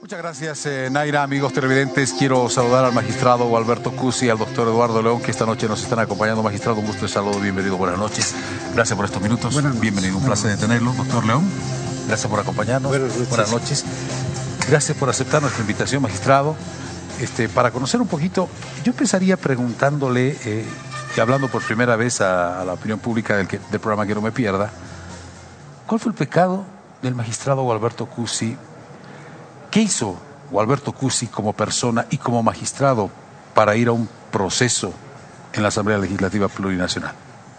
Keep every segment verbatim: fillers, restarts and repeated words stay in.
Muchas gracias, eh, Naira. Amigos televidentes, quiero saludar al magistrado Alberto Cusi y al doctor Eduardo León, que esta noche nos están acompañando. Magistrado, un gusto de saludo, bienvenido, buenas noches. Gracias por estos minutos. Buenas noches. Bienvenido, un placer de tenerlo. Doctor León, gracias por acompañarnos. Buenas noches. Buenas noches. Gracias por aceptar nuestra invitación, magistrado. Este, para conocer un poquito, yo empezaría preguntándole, eh, y hablando por primera vez a, a la opinión pública del, que, del programa Que No Me Pierda, ¿cuál fue el pecado del magistrado Alberto Cusi? ¿Qué hizo Alberto Cusi como persona y como magistrado para ir a un proceso en la Asamblea Legislativa Plurinacional?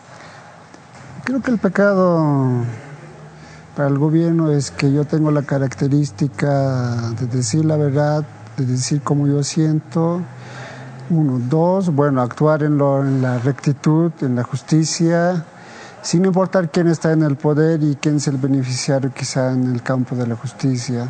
Creo que el pecado para el gobierno es que yo tengo la característica de decir la verdad, de decir cómo yo siento. Uno, dos, bueno, actuar en, lo, en la rectitud, en la justicia, sin importar quién está en el poder y quién es el beneficiario quizá en el campo de la justicia.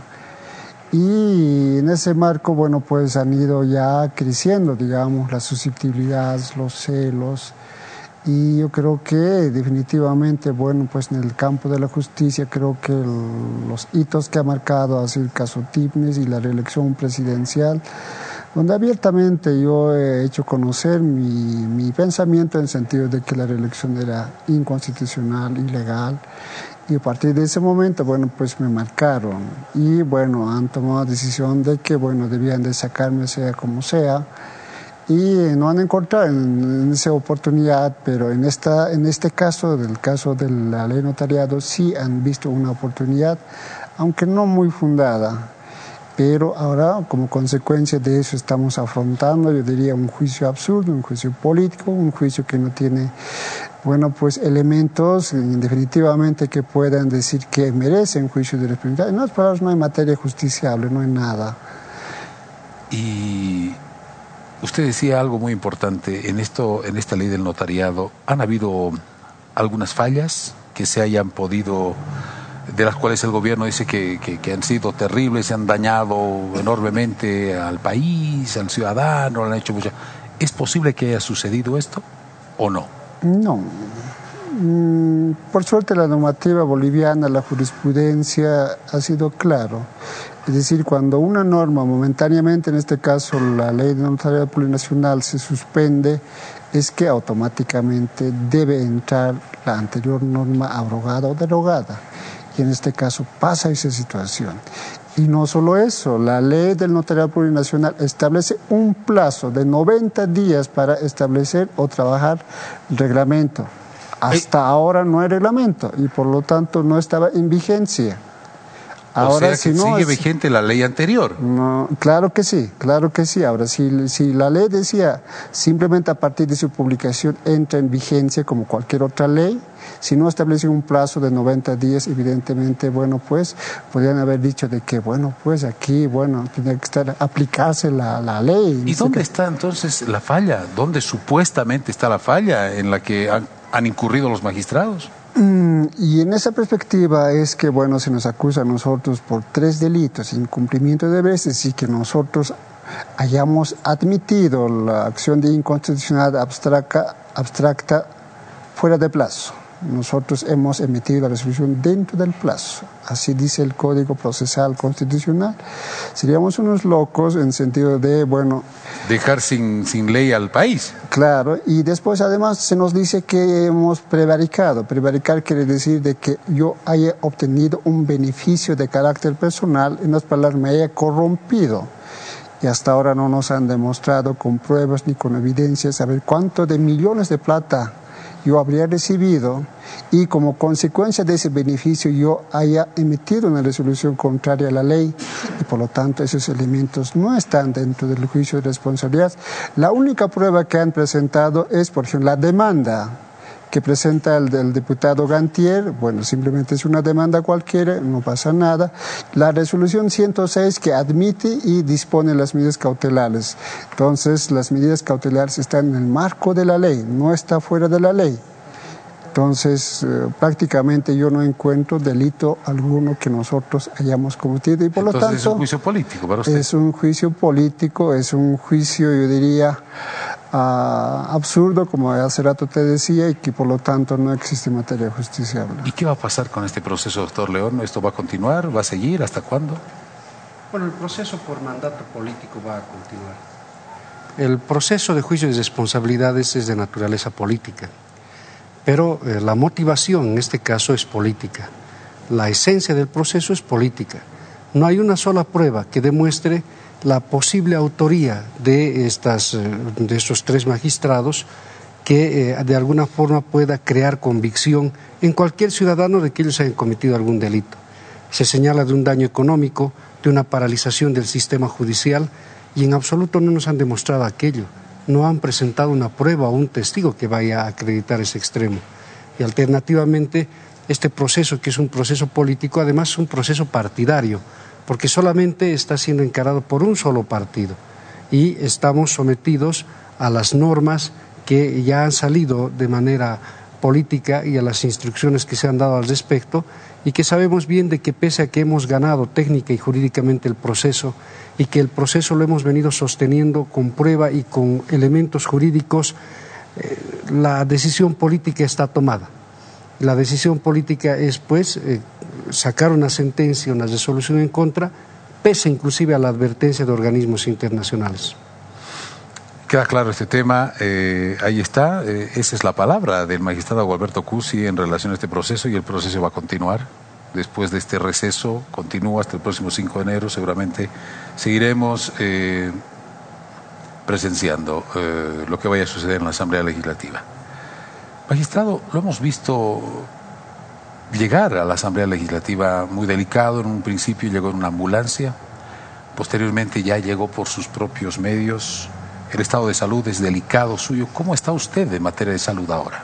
Y en ese marco, bueno, pues han ido ya creciendo, digamos, las susceptibilidades, los celos. Y yo creo que definitivamente, bueno, pues en el campo de la justicia, creo que el, los hitos que ha marcado ha sido el caso Tipnis y la reelección presidencial, donde abiertamente yo he hecho conocer mi, mi pensamiento en el sentido de que la reelección era inconstitucional, ilegal. Y a partir de ese momento, bueno, pues me marcaron y, bueno, han tomado la decisión de que, bueno, debían de sacarme sea como sea y no han encontrado en, en esa oportunidad, pero en, esta, en este caso, del caso de la ley notariado, sí han visto una oportunidad, aunque no muy fundada. Pero ahora, como consecuencia de eso, estamos afrontando, yo diría, un juicio absurdo, un juicio político, un juicio que no tiene, bueno, pues elementos definitivamente que puedan decir que merecen juicio de responsabilidad. En otras palabras, no hay materia justiciable, no hay nada. Y usted decía algo muy importante, en, esto, en esta ley del notariado, ¿han habido algunas fallas que se hayan podido, de las cuales el gobierno dice que, que, que han sido terribles, se han dañado enormemente al país, al ciudadano, le han hecho mucha... ¿Es posible que haya sucedido esto o no? No. Mm, por suerte la normativa boliviana, la jurisprudencia ha sido claro. Es decir, cuando una norma momentáneamente, en este caso la ley de notariado plurinacional, se suspende, es que automáticamente debe entrar la anterior norma abrogada o derogada. Y en este caso pasa esa situación. Y no solo eso, la ley del notariado plurinacional establece un plazo de noventa días para establecer o trabajar el reglamento. Hasta ahora no hay reglamento y por lo tanto no estaba en vigencia. Ahora, o sea, que si no, sigue vigente la ley anterior. No, claro que sí, claro que sí. Ahora, si, si la ley decía simplemente a partir de su publicación entra en vigencia como cualquier otra ley, si no establece un plazo de noventa días, evidentemente, bueno, pues, podrían haber dicho de que, bueno, pues aquí, bueno, tiene que estar, aplicarse la, la ley. ¿Y dónde está entonces la falla? ¿Dónde supuestamente está la falla en la que han, han incurrido los magistrados? Mm, y en esa perspectiva es que, bueno, se nos acusa a nosotros por tres delitos: incumplimiento de deberes, es decir, que nosotros hayamos admitido la acción de inconstitucionalidad abstracta, abstracta fuera de plazo. Nosotros hemos emitido la resolución dentro del plazo, así dice el Código Procesal Constitucional. Seríamos unos locos en sentido de, bueno... dejar sin, sin ley al país. Claro, y después además se nos dice que hemos prevaricado. Prevaricar quiere decir de que yo haya obtenido un beneficio de carácter personal, en otras palabras, me haya corrompido. Y hasta ahora no nos han demostrado con pruebas ni con evidencias saber cuánto de millones de plata yo habría recibido y como consecuencia de ese beneficio yo haya emitido una resolución contraria a la ley y por lo tanto esos elementos no están dentro del juicio de responsabilidad. La única prueba que han presentado es, por ejemplo, la demanda que presenta el, el diputado Gantier. Bueno, simplemente es una demanda cualquiera, no pasa nada. La resolución ciento seis que admite y dispone las medidas cautelares. Entonces, las medidas cautelares están en el marco de la ley, no está fuera de la ley. Entonces, eh, prácticamente yo no encuentro delito alguno que nosotros hayamos cometido y por Entonces, lo tanto... es un juicio político para usted. Es un juicio político, es un juicio, yo diría... Uh, absurdo, como hace rato te decía, y que por lo tanto no existe materia justiciable. ¿Y qué va a pasar con este proceso, doctor León? ¿Esto va a continuar? ¿Va a seguir? ¿Hasta cuándo? Bueno, el proceso por mandato político va a continuar. El proceso de juicio de responsabilidades es de naturaleza política, pero eh, la motivación en este caso es política. La esencia del proceso es política. No hay una sola prueba que demuestre la posible autoría de, estas, de estos tres magistrados que eh, de alguna forma pueda crear convicción en cualquier ciudadano de que ellos hayan cometido algún delito. Se señala de un daño económico, de una paralización del sistema judicial y en absoluto no nos han demostrado aquello. No han presentado una prueba o un testigo que vaya a acreditar ese extremo. Y alternativamente, este proceso, que es un proceso político, además es un proceso partidario, porque solamente está siendo encarado por un solo partido y estamos sometidos a las normas que ya han salido de manera política y a las instrucciones que se han dado al respecto y que sabemos bien de que pese a que hemos ganado técnica y jurídicamente el proceso y que el proceso lo hemos venido sosteniendo con prueba y con elementos jurídicos, eh, la decisión política está tomada. La decisión política es, pues, eh, sacar una sentencia, una resolución en contra, pese inclusive a la advertencia de organismos internacionales. Queda claro este tema, eh, ahí está, eh, esa es la palabra del magistrado Gualberto Cusi en relación a este proceso y el proceso va a continuar. Después de este receso, continúa hasta el próximo cinco de enero, seguramente seguiremos eh, presenciando eh, lo que vaya a suceder en la Asamblea Legislativa. Magistrado, lo hemos visto llegar a la Asamblea Legislativa muy delicado, en un principio llegó en una ambulancia, posteriormente ya llegó por sus propios medios. El estado de salud es delicado suyo. ¿Cómo está usted en materia de salud ahora?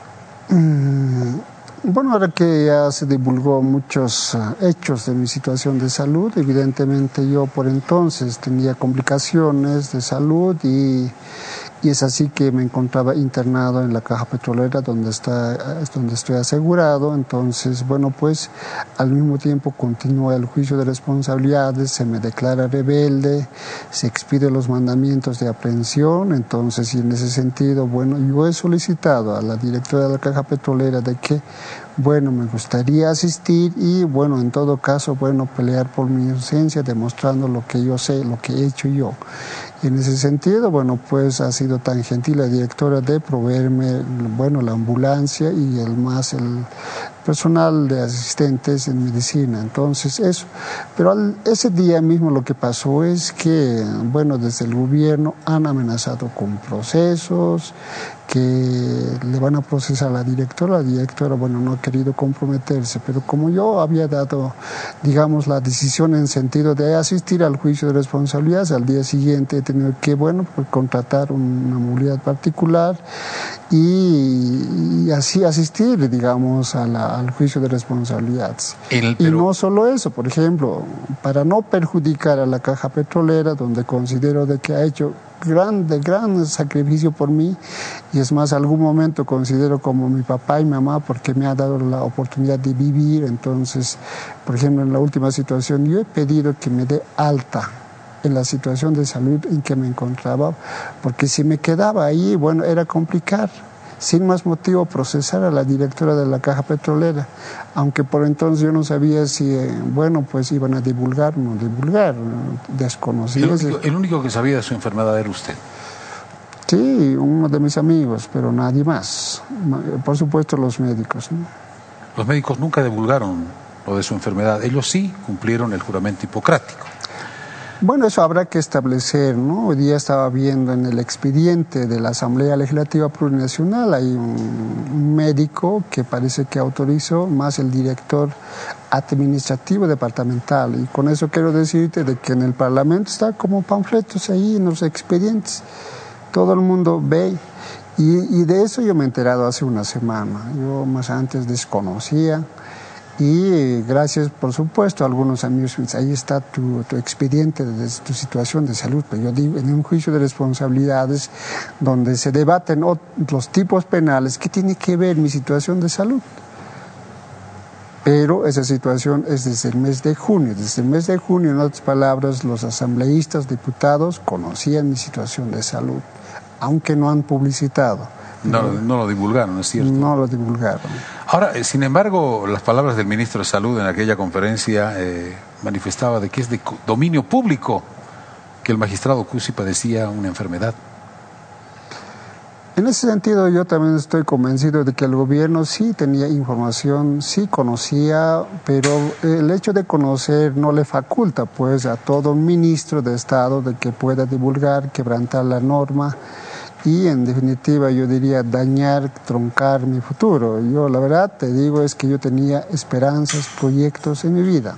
Mm, bueno, ahora que ya se divulgó muchos uh, hechos de mi situación de salud, evidentemente yo por entonces tenía complicaciones de salud y, y es así que me encontraba internado en la Caja Petrolera donde, está, donde estoy asegurado. Entonces, bueno, pues al mismo tiempo continúa el juicio de responsabilidades, se me declara rebelde, se expiden los mandamientos de aprehensión. Entonces, y en ese sentido, bueno, yo he solicitado a la directora de la Caja Petrolera de que, bueno, me gustaría asistir y, bueno, en todo caso, bueno, pelear por mi inocencia, demostrando lo que yo sé, lo que he hecho yo. Y en ese sentido, bueno, pues ha sido tan gentil la directora de proveerme, bueno, la ambulancia y el más el personal de asistentes en medicina. Entonces, eso. Pero al, ese día mismo lo que pasó es que, bueno, desde el gobierno han amenazado con procesos, que le van a procesar a la directora. La directora, bueno, no ha querido comprometerse, pero como yo había dado, digamos, la decisión en sentido de asistir al juicio de responsabilidades, al día siguiente he tenido que, bueno, pues, contratar una movilidad particular y, y así asistir, digamos, a la, al juicio de responsabilidades. El, pero... Y no solo eso, por ejemplo, para no perjudicar a la Caja Petrolera, donde considero de que ha hecho grande, gran sacrificio por mí, y es más, algún momento considero como mi papá y mi mamá porque me ha dado la oportunidad de vivir. Entonces, por ejemplo, en la última situación yo he pedido que me dé alta en la situación de salud en que me encontraba, porque si me quedaba ahí, bueno, era complicar, sin más motivo, procesar a la directora de la Caja Petrolera, aunque por entonces yo no sabía si, eh, bueno, pues iban a divulgar o no divulgar, desconocía. El único, el único que sabía de su enfermedad era usted. Sí, uno de mis amigos, pero nadie más. Por supuesto los médicos, ¿no? Los médicos nunca divulgaron lo de su enfermedad, ellos sí cumplieron el juramento hipocrático. Bueno, eso habrá que establecer, ¿no? Hoy día estaba viendo en el expediente de la Asamblea Legislativa Plurinacional, hay un, un médico que parece que autorizó, más el director administrativo departamental, y con eso quiero decirte de que en el Parlamento está como panfletos ahí en los expedientes, todo el mundo ve, y, y de eso yo me he enterado hace una semana, yo más antes desconocía. Y gracias, por supuesto, a algunos amigos, ahí está tu, tu expediente de tu situación de salud. Pero yo digo, en un juicio de responsabilidades donde se debaten los tipos penales, ¿qué tiene que ver mi situación de salud? Pero esa situación es desde el mes de junio. Desde el mes de junio, en otras palabras, los asambleístas, diputados, conocían mi situación de salud, aunque no han publicitado. No, no lo divulgaron, ¿no es cierto? No lo divulgaron. Ahora, eh, sin embargo, las palabras del ministro de Salud en aquella conferencia eh, manifestaba de que es de dominio público que el magistrado Cusi padecía una enfermedad. En ese sentido, yo también estoy convencido de que el gobierno sí tenía información, sí conocía, pero el hecho de conocer no le faculta pues a todo ministro de Estado de que pueda divulgar, quebrantar la norma y en definitiva yo diría dañar, troncar mi futuro. Yo la verdad te digo es que yo tenía esperanzas, proyectos en mi vida.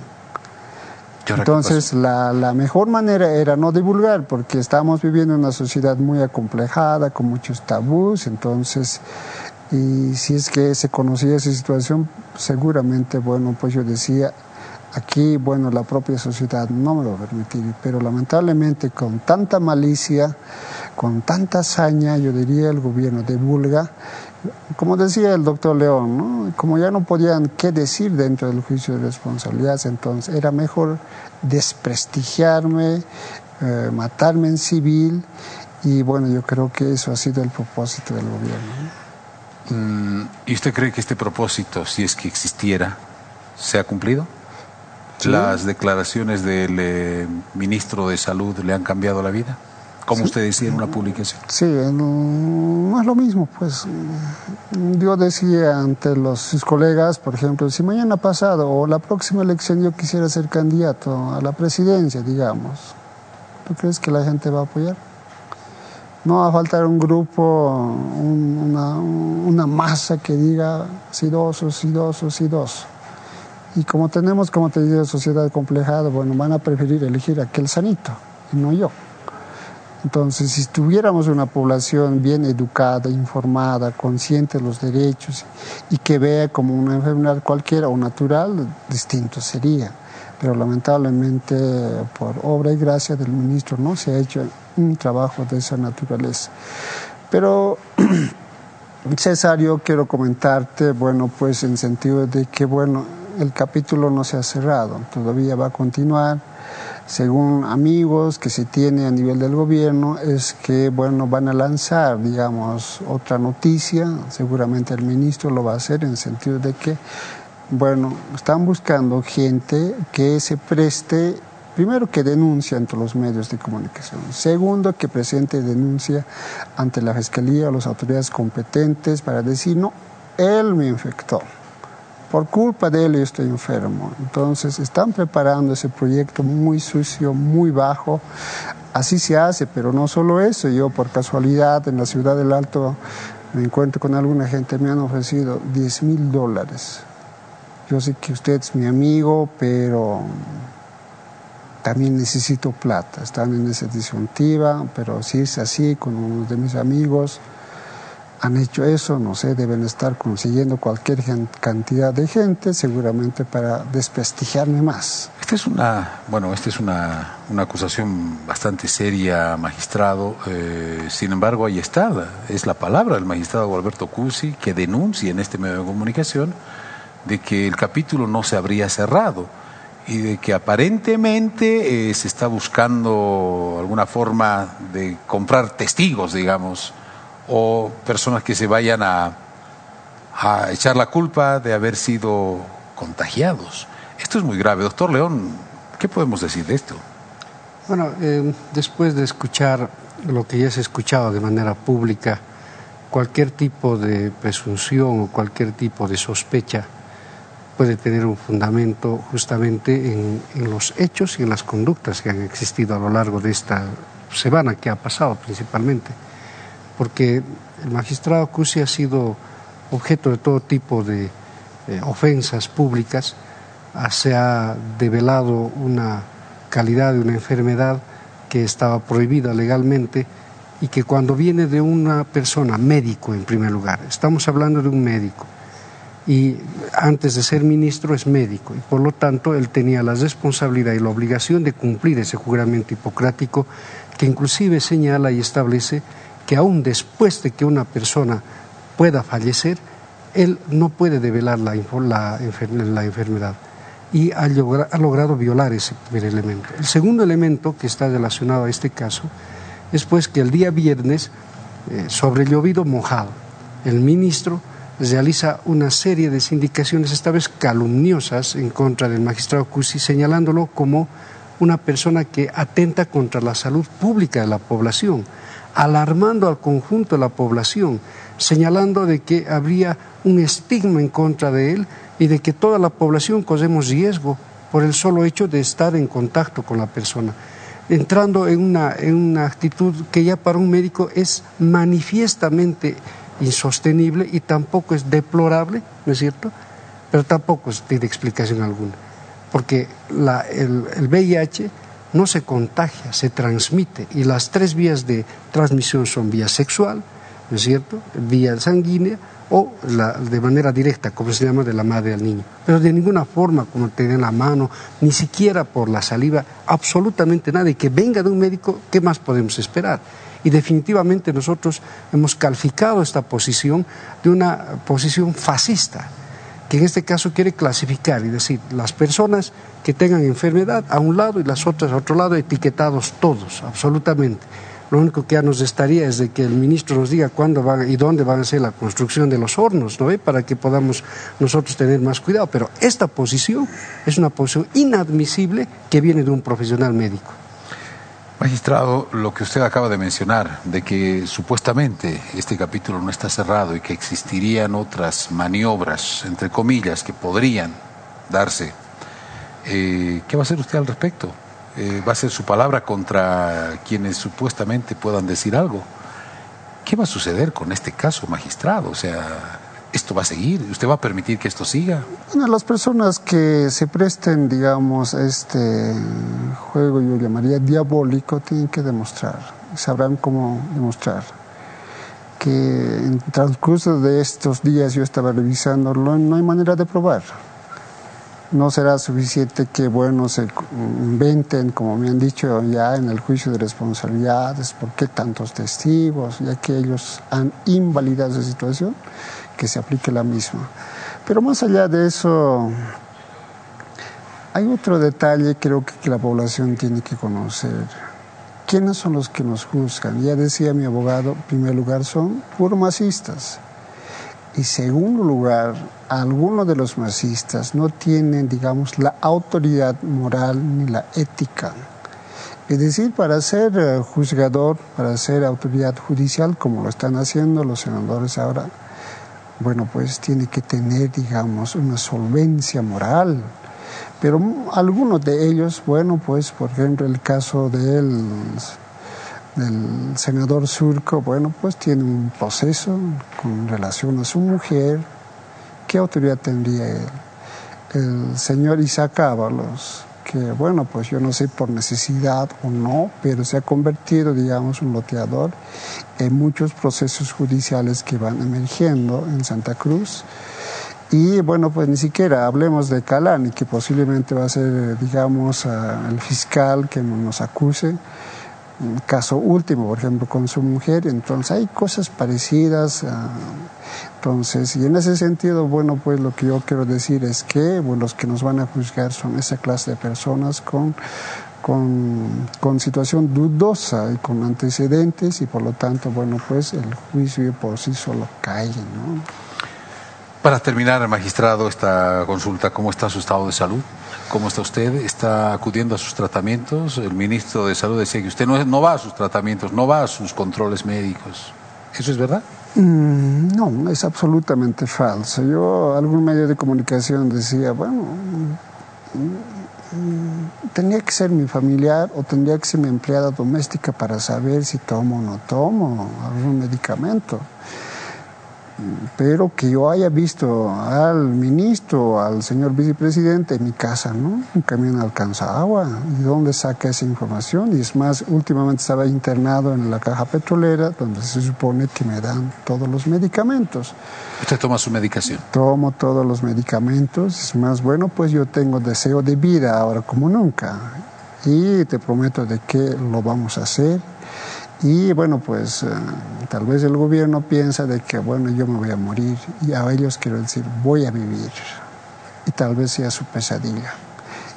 Entonces la, la mejor manera era no divulgar porque estamos viviendo en una sociedad muy acomplejada, con muchos tabús, entonces y si es que se conocía esa situación, seguramente, bueno, pues yo decía, aquí, bueno, la propia sociedad no me lo va a permitir, pero lamentablemente con tanta malicia, con tanta hazaña, yo diría el gobierno divulga. Como decía el doctor León, ¿no? Como ya no podían qué decir dentro del juicio de responsabilidad, entonces era mejor desprestigiarme, eh, matarme en civil, y bueno, yo creo que eso ha sido el propósito del gobierno. ¿Y usted cree que este propósito, si es que existiera, se ha cumplido? Sí. ¿Las declaraciones del eh, ministro de Salud le han cambiado la vida? Como sí. Usted decía en una publicación. Sí, no, no es lo mismo, pues yo decía ante los, sus colegas, por ejemplo, si mañana pasado o la próxima elección yo quisiera ser candidato a la presidencia, digamos, ¿tú crees que la gente va a apoyar? No va a faltar un grupo, un, una, una masa que diga sidoso, sidoso, sidoso. Y como tenemos, como te digo, sociedad complejada, bueno, van a preferir elegir a aquel sanito y no yo. Entonces, si tuviéramos una población bien educada, informada, consciente de los derechos y que vea como una enfermedad cualquiera o natural, distinto sería. Pero lamentablemente, por obra y gracia del ministro, no se ha hecho un trabajo de esa naturaleza. Pero, César, yo quiero comentarte, bueno, pues en sentido de que, bueno, el capítulo no se ha cerrado, todavía va a continuar. Según amigos que se tiene a nivel del gobierno, es que, bueno, van a lanzar, digamos, otra noticia, seguramente el ministro lo va a hacer en el sentido de que, bueno, están buscando gente que se preste, primero que denuncie ante los medios de comunicación, segundo que presente denuncia ante la Fiscalía o las autoridades competentes para decir, no, él me infectó. Por culpa de él yo estoy enfermo. Entonces están preparando ese proyecto muy sucio, muy bajo. Así se hace, pero no solo eso. Yo por casualidad en la ciudad del Alto me encuentro con alguna gente, me han ofrecido diez mil dólares. Yo sé que usted es mi amigo, pero también necesito plata. Están en esa disyuntiva, pero si es así, con uno de mis amigos han hecho eso, no sé, deben estar consiguiendo cualquier cantidad de gente, seguramente para desprestigiarme más. Esta es una, bueno, esta es una, una acusación bastante seria, magistrado. Eh, sin embargo, ahí está, es la palabra del magistrado Alberto Cusi, que denuncia en este medio de comunicación de que el capítulo no se habría cerrado y de que aparentemente eh, se está buscando alguna forma de comprar testigos, digamos, o personas que se vayan a, a echar la culpa de haber sido contagiados. Esto es muy grave. Doctor León, ¿qué podemos decir de esto? Bueno, eh, después de escuchar lo que ya se ha escuchado de manera pública, cualquier tipo de presunción o cualquier tipo de sospecha puede tener un fundamento justamente en, en los hechos y en las conductas que han existido a lo largo de esta semana que ha pasado principalmente. Porque el magistrado Cusi ha sido objeto de todo tipo de eh, ofensas públicas, se ha develado una calidad de una enfermedad que estaba prohibida legalmente y que cuando viene de una persona, médico en primer lugar, estamos hablando de un médico, y antes de ser ministro es médico, y por lo tanto él tenía la responsabilidad y la obligación de cumplir ese juramento hipocrático que inclusive señala y establece que aún después de que una persona pueda fallecer, él no puede develar la, la, la enfermedad y ha, logra, ha logrado violar ese primer elemento. El segundo elemento que está relacionado a este caso es pues que el día viernes, eh, sobre llovido mojado, el ministro realiza una serie de sindicaciones, esta vez calumniosas, en contra del magistrado Cusi, señalándolo como una persona que atenta contra la salud pública de la población, alarmando al conjunto de la población, señalando de que habría un estigma en contra de él y de que toda la población corremos riesgo por el solo hecho de estar en contacto con la persona, entrando en una, en una actitud que ya para un médico es manifiestamente insostenible y tampoco es deplorable, ¿no es cierto? Pero tampoco tiene explicación alguna, porque la, el, el V I H no se contagia, se transmite, y las tres vías de transmisión son vía sexual, ¿no es cierto?, vía sanguínea o la, de manera directa, como se llama, de la madre al niño, pero de ninguna forma como tener en la mano, ni siquiera por la saliva, absolutamente nada, y que venga de un médico, ¿qué más podemos esperar? Y definitivamente nosotros hemos calificado esta posición de una posición fascista, que en este caso quiere clasificar y decir las personas que tengan enfermedad a un lado y las otras a otro lado, etiquetados todos, absolutamente. Lo único que ya nos estaría es de que el ministro nos diga cuándo van y dónde van a ser la construcción de los hornos, ¿no ve? Para que podamos nosotros tener más cuidado. Pero esta posición es una posición inadmisible que viene de un profesional médico. Magistrado, lo que usted acaba de mencionar, de que supuestamente este capítulo no está cerrado y que existirían otras maniobras, entre comillas, que podrían darse, eh, ¿qué va a hacer usted al respecto? Eh, ¿Va a ser su palabra contra quienes supuestamente puedan decir algo? ¿Qué va a suceder con este caso, magistrado? O sea, ¿esto va a seguir? ¿Usted va a permitir que esto siga? Bueno, las personas que se presten, digamos, a este juego, yo llamaría diabólico, tienen que demostrar, sabrán cómo demostrar. Que en el transcurso de estos días yo estaba revisándolo, no hay manera de probar. No será suficiente que, bueno, se inventen, como me han dicho ya en el juicio de responsabilidades, ¿por qué tantos testigos? Ya que ellos han invalidado esa situación, que se aplique la misma. Pero más allá de eso, hay otro detalle creo que, que la población tiene que conocer. ¿Quiénes son los que nos juzgan? Ya decía mi abogado, en primer lugar son puros masistas. Y segundo lugar, algunos de los masistas no tienen, digamos, la autoridad moral ni la ética. Es decir, para ser uh, juzgador, para ser autoridad judicial, como lo están haciendo los senadores ahora, bueno, pues tiene que tener, digamos, una solvencia moral. Pero algunos de ellos, bueno, pues, por ejemplo, el caso del, del senador Surco, bueno, pues tiene un proceso con relación a su mujer. ¿Qué autoridad tendría él? El señor Isaac Ábalos, que, bueno, pues yo no sé por necesidad o no, pero se ha convertido, digamos, un loteador en muchos procesos judiciales que van emergiendo en Santa Cruz. Y, bueno, pues ni siquiera hablemos de Calani, que posiblemente va a ser, digamos, uh, el fiscal que nos acuse. Un caso último, por ejemplo, con su mujer. Entonces hay cosas parecidas. Uh, entonces, y en ese sentido, bueno, pues lo que yo quiero decir es que, bueno, los que nos van a juzgar son esa clase de personas con, con, con situación dudosa y con antecedentes, y por lo tanto, bueno, pues el juicio por sí solo cae, ¿no? Para terminar, magistrado, esta consulta, ¿cómo está su estado de salud? ¿Cómo está usted? ¿Está acudiendo a sus tratamientos? El ministro de Salud decía que usted no, no va a sus tratamientos, no va a sus controles médicos. ¿Eso es verdad? Mm, no, es absolutamente falso. Yo, algún medio de comunicación decía, bueno, mm, tendría que ser mi familiar o tendría que ser mi empleada doméstica para saber si tomo o no tomo algún medicamento. Pero que yo haya visto al ministro, al señor vicepresidente en mi casa, ¿no? Nunca me han alcanzado agua. ¿Y dónde saca esa información? Y es más, últimamente estaba internado en la caja petrolera, donde se supone que me dan todos los medicamentos. ¿Usted toma su medicación? Tomo todos los medicamentos. Es más, bueno, pues yo tengo deseo de vida ahora como nunca. Y te prometo de que lo vamos a hacer. Y bueno, pues uh, tal vez el gobierno piensa de que, bueno, yo me voy a morir, y a ellos quiero decir, voy a vivir, y tal vez sea su pesadilla.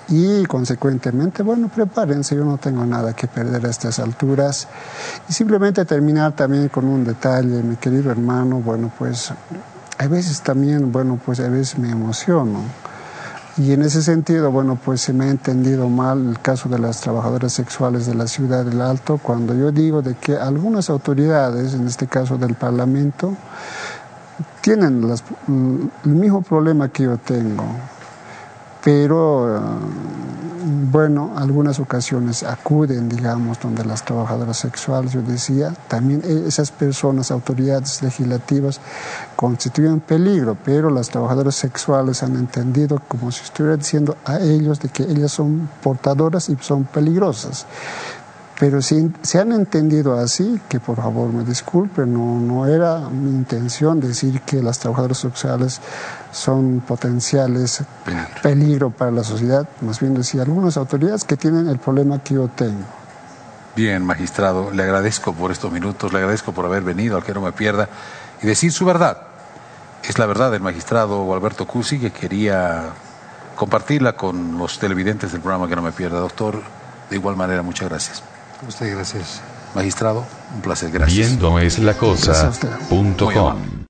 y consecuentemente, bueno, prepárense, yo no tengo nada que perder a estas alturas. Y simplemente terminar también con un detalle, mi querido hermano, bueno, pues a veces también, bueno, pues a veces me emociono. Y en ese sentido, bueno, pues se me ha entendido mal el caso de las trabajadoras sexuales de la ciudad del Alto, cuando yo digo de que algunas autoridades, en este caso del Parlamento, tienen las, el mismo problema que yo tengo, pero bueno, algunas ocasiones acuden, digamos, donde las trabajadoras sexuales, yo decía, también esas personas, autoridades legislativas, constituyen peligro, pero las trabajadoras sexuales han entendido como si estuviera diciendo a ellos de que ellas son portadoras y son peligrosas. Pero si se han entendido así, que por favor me disculpen, no, no era mi intención decir que las trabajadoras sexuales son potenciales peligro. peligro para la sociedad, más bien decía algunas autoridades que tienen el problema que yo tengo. Bien, magistrado, le agradezco por estos minutos, le agradezco por haber venido al Que No Me Pierda y decir su verdad. Es la verdad del magistrado Alberto Cusi, que quería compartirla con los televidentes del programa Que No Me Pierda. Doctor, de igual manera, muchas gracias. A usted, gracias. Magistrado, un placer, gracias. Viendo es la cosa punto com.